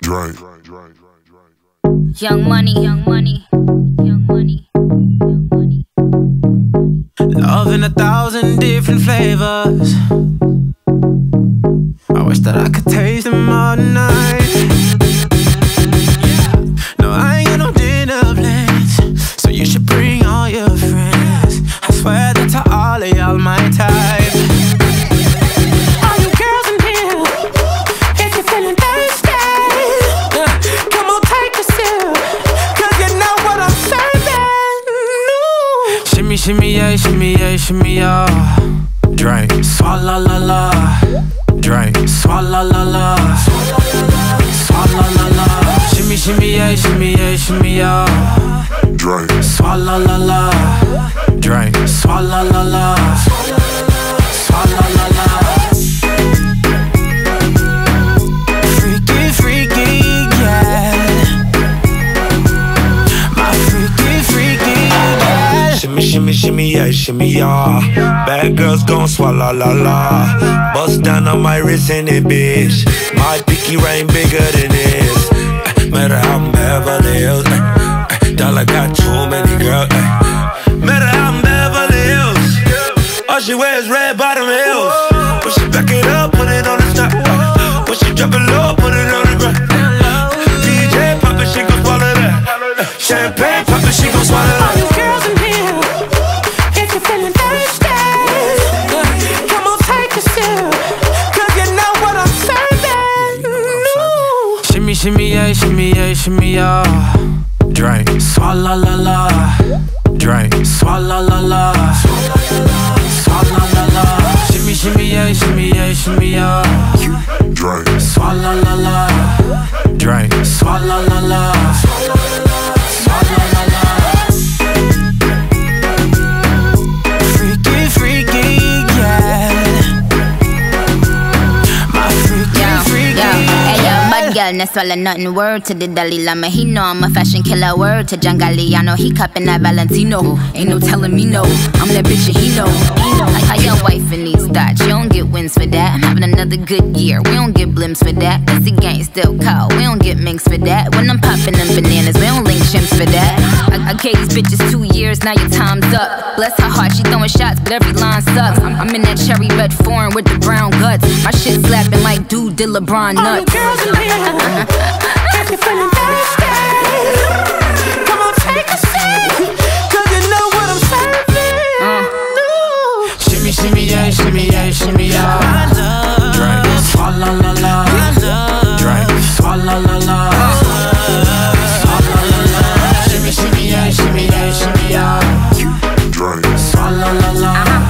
Drink. Young money, young money, young money, young money. Love in 1,000 different flavors. I wish that I could taste them all night. No, I ain't got no dinner plans, so you should bring all your friends. I swear that to all of y'all my type. All you girls in here, if you're feeling thirsty, come on, take a sip, 'cause you know what I'm serving. No. Shimmy, shimmy, yeah, shimmy, yeah, shimmy, yeah. Drink, swalla la la. Drink, swalla la la. Swalla la la. Shimmy, shimmy, yeah, shimmy, yeah, shimmy, yeah. Drink. Swalla la la. Drink, swalla la la. Swalla la la. Freaky, freaky, yeah. My freaky, freaky, yeah. Shimmy, shimmy, shimmy, yeah, shimmy, yeah. Bad girls gon' swallow la la. Bust down on my wrist in it, bitch. My pinky ring bigger than this. Matter how I'm Beverly Hills. Dollar got too many girls. Matter how I'm Beverly Hills. All she wears red bottom heels. When she back it up, put it on the top. When she drop it low, put it on the ground. DJ pop it, she gon' swallow that. Champagne pop it, she gon' swallow that. All you girls in here, if you're feeling thirsty, come on, take a sip, 'cause you know what I'm serving. No. Shimmy, shimmy, yeah, shimmy, yeah, shimmy, yeah. Drink, swalla la la. Drink, swalla la la. Swalla la la. Shimmy, shimmy, yeah, shimmy, yeah, shimmy, yeah. Drink. Swalla la la. Drink, swalla la la. Swalla la la. Freaky, freaky, yeah. My freaky, freaky, Hey, bad girl, no swallow nothing. Word to the Dalai Lama, he know I'm a fashion killer. Word to John Galliano, he cupping that Valentino. Ain't no telling me no, I'm that bitch and he know. How your wife in these thoughts, you don't get wins for that. I'm having another good year, we don't get blimps for that. Cause the gang still cold, we don't get minks for that. When I'm popping them bananas, we don't link chimps for that. I gave these bitches 2 years, now your time's up. Bless her heart, she throwing shots, but every line sucks. I'm in that cherry red foreign with the brown guts. My shit slapping like dude did LeBron nuts. all you girls in here, if you're feeling thirsty, come on, take a sip, 'cause you know what I'm serving. No. Shimmy, shimmy, yeah, shimmy, yeah, shimmy, yeah. Drink, swalla la la. Drink, swalla la la. Swalla la la. Shimmy, shimmy, yeah, shimmy, yeah, shimmy, yeah. Drink. Swalla la la.